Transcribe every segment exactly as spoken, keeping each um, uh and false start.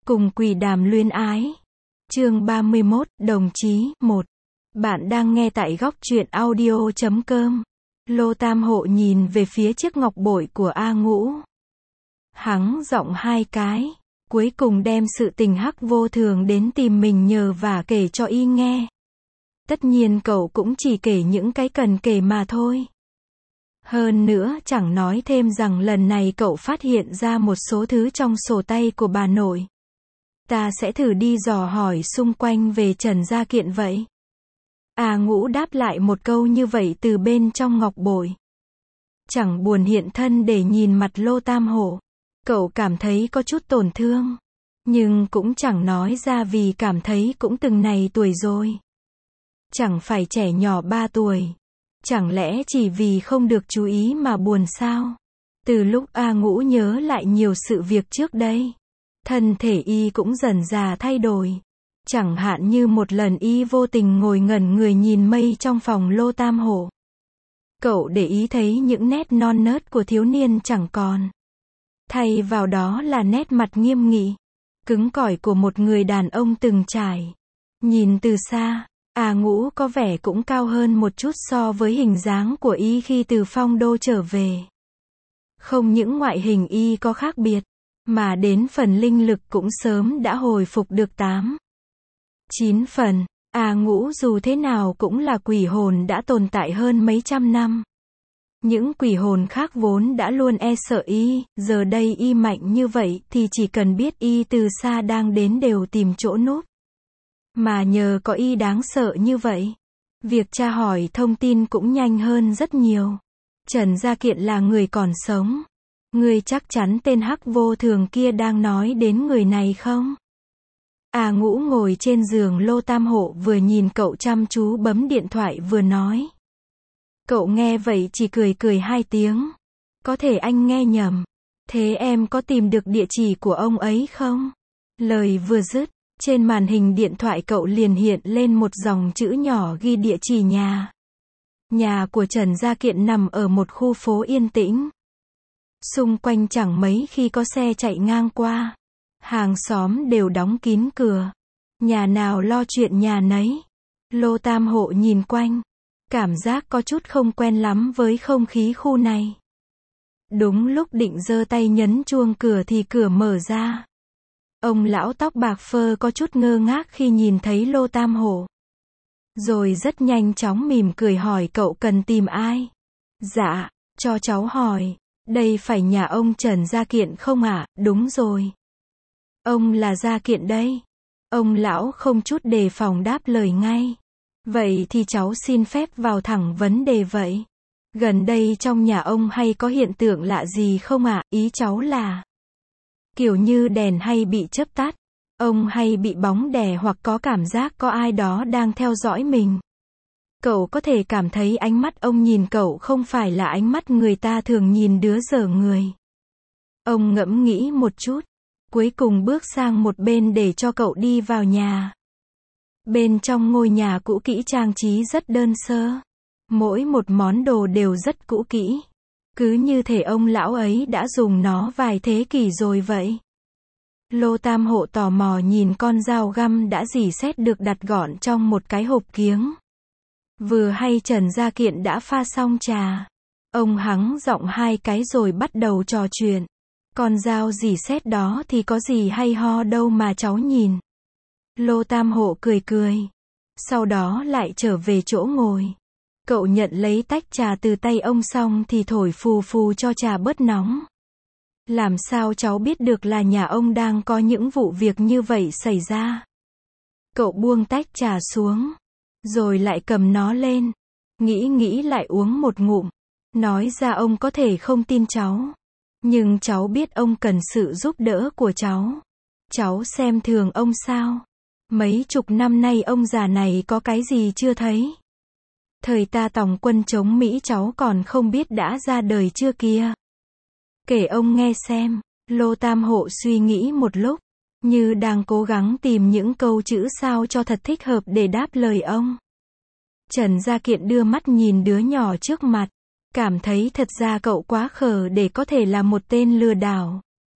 Cùng quỷ đàm luyến ái. Chương ba mươi mốt, đồng chí, một. Bạn đang nghe tại góc truyện audio chấm com. Lô Tam Hộ nhìn về phía chiếc ngọc bội của A Ngũ. Hắng giọng hai cái, cuối cùng đem sự tình Hắc Vô Thường đến tìm mình nhờ và kể cho y nghe. Tất nhiên cậu cũng chỉ kể những cái cần kể mà thôi. Hơn nữa chẳng nói thêm rằng lần này cậu phát hiện ra một số thứ trong sổ tay của bà nội. Ta sẽ thử đi dò hỏi xung quanh về Trần Gia Kiện vậy. A Ngũ đáp lại một câu như vậy từ bên trong ngọc bội. Chẳng buồn hiện thân để nhìn mặt Lô Tam Hộ. Cậu cảm thấy có chút tổn thương. Nhưng cũng chẳng nói ra vì cảm thấy cũng từng này tuổi rồi. Chẳng phải trẻ nhỏ ba tuổi. Chẳng lẽ chỉ vì không được chú ý mà buồn sao? Từ lúc A Ngũ nhớ lại nhiều sự việc trước đây, thân thể y cũng dần dà thay đổi. Chẳng hạn như một lần y vô tình ngồi ngẩn người nhìn mây trong phòng Lô Tam Hộ. Cậu để ý thấy những nét non nớt của thiếu niên chẳng còn. Thay vào đó là nét mặt nghiêm nghị, cứng cỏi của một người đàn ông từng trải. Nhìn từ xa, A Ngũ có vẻ cũng cao hơn một chút so với hình dáng của y khi từ Phong Đô trở về. Không những ngoại hình y có khác biệt, mà đến phần linh lực cũng sớm đã hồi phục được tám, chín phần. A Ngũ dù thế nào cũng là quỷ hồn đã tồn tại hơn mấy trăm năm. Những quỷ hồn khác vốn đã luôn e sợ y, giờ đây y mạnh như vậy thì chỉ cần biết y từ xa đang đến đều tìm chỗ núp. Mà nhờ có y đáng sợ như vậy, việc tra hỏi thông tin cũng nhanh hơn rất nhiều. Trần Gia Kiện là người còn sống. Ngươi chắc chắn tên Hắc Vô Thường kia đang nói đến người này không? A Ngũ ngồi trên giường Lô Tam Hộ vừa nhìn cậu chăm chú bấm điện thoại vừa nói. Cậu nghe vậy chỉ cười cười hai tiếng. Có thể anh nghe nhầm. Thế em có tìm được địa chỉ của ông ấy không? Lời vừa dứt, trên màn hình điện thoại cậu liền hiện lên một dòng chữ nhỏ ghi địa chỉ nhà. Nhà của Trần Gia Kiện nằm ở một khu phố yên tĩnh. Xung quanh chẳng mấy khi có xe chạy ngang qua. Hàng xóm đều đóng kín cửa. Nhà nào lo chuyện nhà nấy. Lô Tam Hộ nhìn quanh, cảm giác có chút không quen lắm với không khí khu này. Đúng lúc định giơ tay nhấn chuông cửa thì cửa mở ra. Ông lão tóc bạc phơ có chút ngơ ngác khi nhìn thấy Lô Tam Hộ. Rồi rất nhanh chóng mỉm cười hỏi cậu cần tìm ai? Dạ, cho cháu hỏi, đây phải nhà ông Trần Gia Kiện không ạ? À? Đúng rồi. Ông là Gia Kiện đây. Ông lão không chút đề phòng đáp lời ngay. Vậy thì cháu xin phép vào thẳng vấn đề vậy. Gần đây trong nhà ông hay có hiện tượng lạ gì không ạ? À? Ý cháu là kiểu như đèn hay bị chớp tắt, ông hay bị bóng đè hoặc có cảm giác có ai đó đang theo dõi mình. Cậu có thể cảm thấy ánh mắt ông nhìn cậu không phải là ánh mắt người ta thường nhìn đứa dở người. Ông ngẫm nghĩ một chút, cuối cùng bước sang một bên để cho cậu đi vào nhà. Bên trong ngôi nhà cũ kỹ trang trí rất đơn sơ. Mỗi một món đồ đều rất cũ kỹ. Cứ như thể ông lão ấy đã dùng nó vài thế kỷ rồi vậy. Lô Tam Hộ tò mò nhìn con dao găm đã rỉ sét được đặt gọn trong một cái hộp kiếng. Vừa hay Trần Gia Kiện đã pha xong trà. Ông hắng giọng hai cái rồi bắt đầu trò chuyện. Con dao rỉ sét đó thì có gì hay ho đâu mà cháu nhìn. Lô Tam Hộ cười cười. Sau đó lại trở về chỗ ngồi. Cậu nhận lấy tách trà từ tay ông xong thì thổi phù phù cho trà bớt nóng. Làm sao cháu biết được là nhà ông đang có những vụ việc như vậy xảy ra? Cậu buông tách trà xuống, rồi lại cầm nó lên. Nghĩ nghĩ lại uống một ngụm. Nói ra ông có thể không tin cháu. Nhưng cháu biết ông cần sự giúp đỡ của cháu. Cháu xem thường ông sao? Mấy chục năm nay ông già này có cái gì chưa thấy? Thời ta tòng quân chống Mỹ cháu còn không biết đã ra đời chưa kia. Kể ông nghe xem. Lô Tam Hộ suy nghĩ một lúc, như đang cố gắng tìm những câu chữ sao cho thật thích hợp để đáp lời ông. Trần Gia Kiện đưa mắt nhìn đứa nhỏ trước mặt, cảm thấy thật ra cậu quá khờ để có thể là một tên lừa đảo.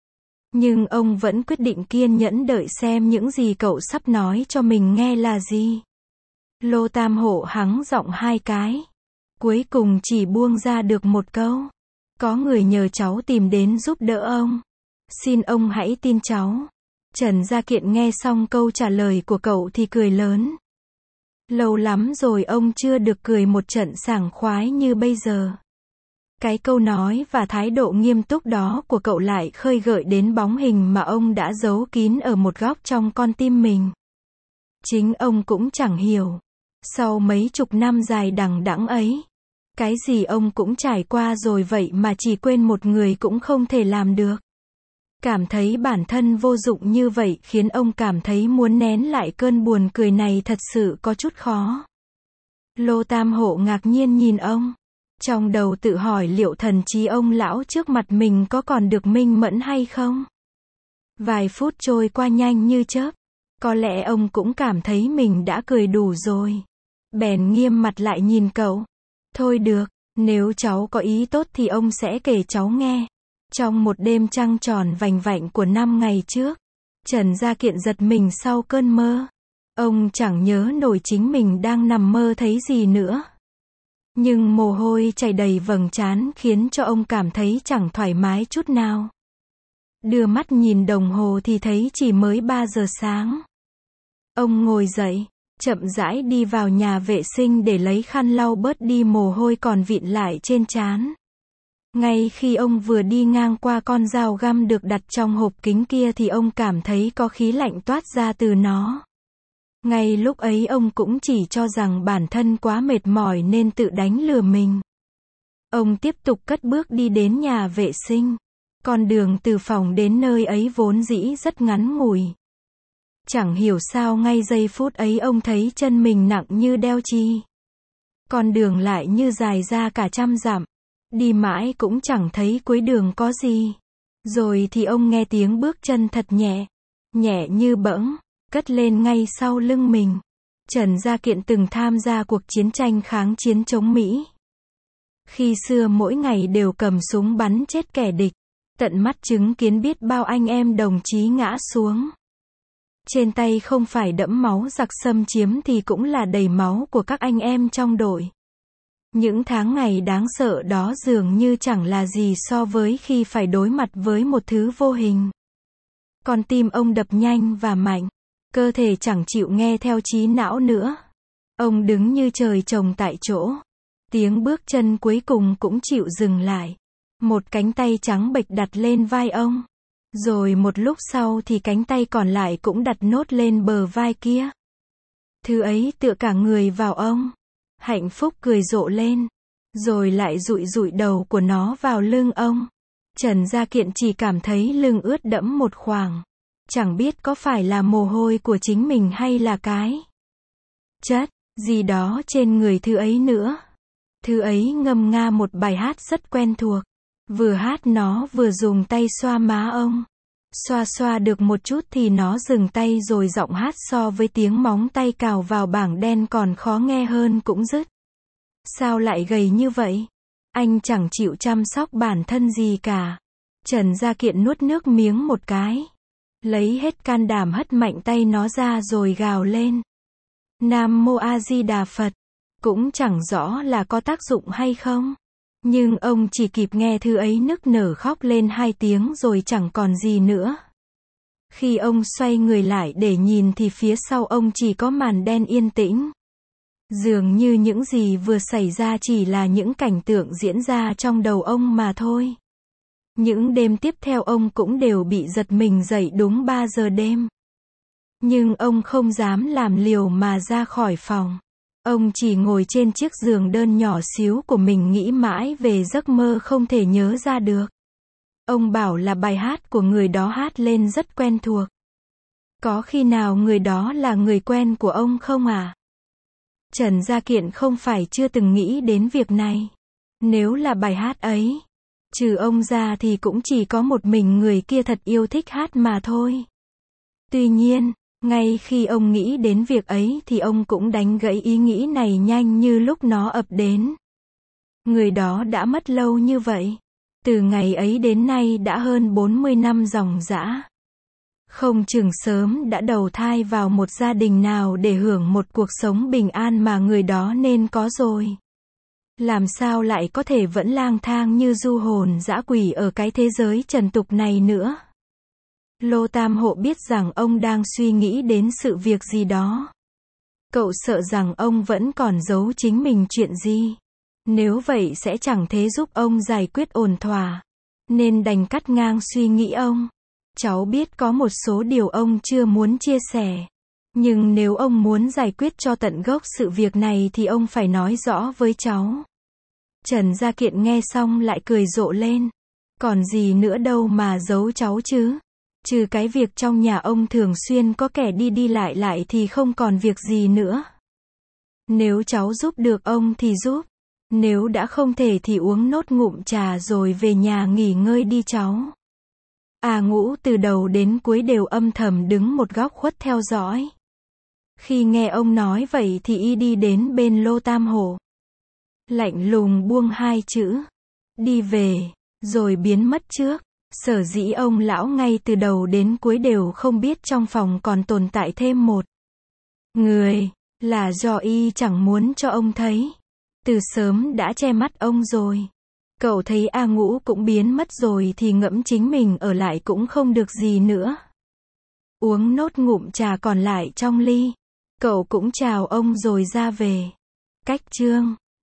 Nhưng ông vẫn quyết định kiên nhẫn đợi xem những gì cậu sắp nói cho mình nghe là gì. Lô Tam Hộ hắng giọng hai cái. Cuối cùng chỉ buông ra được một câu. Có người nhờ cháu tìm đến giúp đỡ ông. Xin ông hãy tin cháu. Trần Gia Kiện nghe xong câu trả lời của cậu thì cười lớn. Lâu lắm rồi ông chưa được cười một trận sảng khoái như bây giờ. Cái câu nói và thái độ nghiêm túc đó của cậu lại khơi gợi đến bóng hình mà ông đã giấu kín ở một góc trong con tim mình. Chính ông cũng chẳng hiểu. Sau mấy chục năm dài đằng đẵng ấy, cái gì ông cũng trải qua rồi vậy mà chỉ quên một người cũng không thể làm được. Cảm thấy bản thân vô dụng như vậy khiến ông cảm thấy muốn nén lại cơn buồn cười này thật sự có chút khó. Lô Tam Hộ ngạc nhiên nhìn ông. Trong đầu tự hỏi liệu thần trí ông lão trước mặt mình có còn được minh mẫn hay không? Vài phút trôi qua nhanh như chớp. Có lẽ ông cũng cảm thấy mình đã cười đủ rồi. Bèn nghiêm mặt lại nhìn cậu. Thôi được, nếu cháu có ý tốt thì ông sẽ kể cháu nghe. Trong một đêm trăng tròn vành vạnh của năm ngày trước, Trần Gia Kiện giật mình sau cơn mơ. Ông chẳng nhớ nổi chính mình đang nằm mơ thấy gì nữa. Nhưng mồ hôi chảy đầy vầng trán khiến cho ông cảm thấy chẳng thoải mái chút nào. Đưa mắt nhìn đồng hồ thì thấy chỉ mới ba giờ sáng. Ông ngồi dậy, chậm rãi đi vào nhà vệ sinh để lấy khăn lau bớt đi mồ hôi còn vịn lại trên trán. Ngay khi ông vừa đi ngang qua con dao găm được đặt trong hộp kính kia thì ông cảm thấy có khí lạnh toát ra từ nó. Ngay lúc ấy ông cũng chỉ cho rằng bản thân quá mệt mỏi nên tự đánh lừa mình. Ông tiếp tục cất bước đi đến nhà vệ sinh. Con đường từ phòng đến nơi ấy vốn dĩ rất ngắn ngủi. Chẳng hiểu sao ngay giây phút ấy ông thấy chân mình nặng như đeo chi. Con đường lại như dài ra cả trăm dặm. Đi mãi cũng chẳng thấy cuối đường có gì. Rồi thì ông nghe tiếng bước chân thật nhẹ, nhẹ như bỗng, cất lên ngay sau lưng mình. Trần Gia Kiện từng tham gia cuộc chiến tranh kháng chiến chống Mỹ. Khi xưa mỗi ngày đều cầm súng bắn chết kẻ địch, tận mắt chứng kiến biết bao anh em đồng chí ngã xuống. Trên tay không phải đẫm máu giặc xâm chiếm thì cũng là đầy máu của các anh em trong đội. Những tháng ngày đáng sợ đó dường như chẳng là gì so với khi phải đối mặt với một thứ vô hình. Con tim ông đập nhanh và mạnh, cơ thể chẳng chịu nghe theo trí não nữa. Ông đứng như trời trồng tại chỗ. Tiếng bước chân cuối cùng cũng chịu dừng lại. Một cánh tay trắng bệch đặt lên vai ông. Rồi một lúc sau thì cánh tay còn lại cũng đặt nốt lên bờ vai kia. Thứ ấy tựa cả người vào ông. Hạnh phúc cười rộ lên. Rồi lại dụi dụi đầu của nó vào lưng ông. Trần Gia Kiện chỉ cảm thấy lưng ướt đẫm một khoảng. Chẳng biết có phải là mồ hôi của chính mình hay là cái chất gì đó trên người thứ ấy nữa. Thứ ấy ngâm nga một bài hát rất quen thuộc. Vừa hát nó vừa dùng tay xoa má ông. Xoa xoa được một chút thì nó dừng tay rồi giọng hát so với tiếng móng tay cào vào bảng đen còn khó nghe hơn cũng dứt. Sao lại gầy như vậy? Anh chẳng chịu chăm sóc bản thân gì cả. Trần Gia Kiện nuốt nước miếng một cái. Lấy hết can đảm hất mạnh tay nó ra rồi gào lên. Nam Mô A Di Đà Phật. Cũng chẳng rõ là có tác dụng hay không. Nhưng ông chỉ kịp nghe thứ ấy nức nở khóc lên hai tiếng rồi chẳng còn gì nữa. Khi ông xoay người lại để nhìn thì phía sau ông chỉ có màn đen yên tĩnh. Dường như những gì vừa xảy ra chỉ là những cảnh tượng diễn ra trong đầu ông mà thôi. Những đêm tiếp theo ông cũng đều bị giật mình dậy đúng ba giờ đêm. Nhưng ông không dám làm liều mà ra khỏi phòng. Ông chỉ ngồi trên chiếc giường đơn nhỏ xíu của mình nghĩ mãi về giấc mơ không thể nhớ ra được. Ông bảo là bài hát của người đó hát lên rất quen thuộc. Có khi nào người đó là người quen của ông không à? Trần Gia Kiện không phải chưa từng nghĩ đến việc này. Nếu là bài hát ấy, trừ ông ra thì cũng chỉ có một mình người kia thật yêu thích hát mà thôi. Tuy nhiên, ngay khi ông nghĩ đến việc ấy thì ông cũng đánh gãy ý nghĩ này nhanh như lúc nó ập đến. Người đó đã mất lâu như vậy. Từ ngày ấy đến nay đã hơn bốn mươi năm ròng rã. Không chừng sớm đã đầu thai vào một gia đình nào để hưởng một cuộc sống bình an mà người đó nên có rồi. Làm sao lại có thể vẫn lang thang như du hồn dã quỷ ở cái thế giới trần tục này nữa. Lô Tam Hộ biết rằng ông đang suy nghĩ đến sự việc gì đó. Cậu sợ rằng ông vẫn còn giấu chính mình chuyện gì. Nếu vậy sẽ chẳng thế giúp ông giải quyết ổn thỏa. Nên đành cắt ngang suy nghĩ ông. Cháu biết có một số điều ông chưa muốn chia sẻ. Nhưng nếu ông muốn giải quyết cho tận gốc sự việc này thì ông phải nói rõ với cháu. Trần Gia Kiện nghe xong lại cười rộ lên. Còn gì nữa đâu mà giấu cháu chứ. Trừ cái việc trong nhà ông thường xuyên có kẻ đi đi lại lại thì không còn việc gì nữa. Nếu cháu giúp được ông thì giúp. Nếu đã không thể thì uống nốt ngụm trà rồi về nhà nghỉ ngơi đi cháu. A Ngũ từ đầu đến cuối đều âm thầm đứng một góc khuất theo dõi. Khi nghe ông nói vậy thì y đi đến bên Lô Tam Hộ. Lạnh lùng buông hai chữ. Đi về, rồi biến mất trước. Sở dĩ ông lão ngay từ đầu đến cuối đều không biết trong phòng còn tồn tại thêm một người, là do y chẳng muốn cho ông thấy. Từ sớm đã che mắt ông rồi. Cậu thấy A Ngũ cũng biến mất rồi thì ngẫm chính mình ở lại cũng không được gì nữa. Uống nốt ngụm trà còn lại trong ly. Cậu cũng chào ông rồi ra về. Cách chương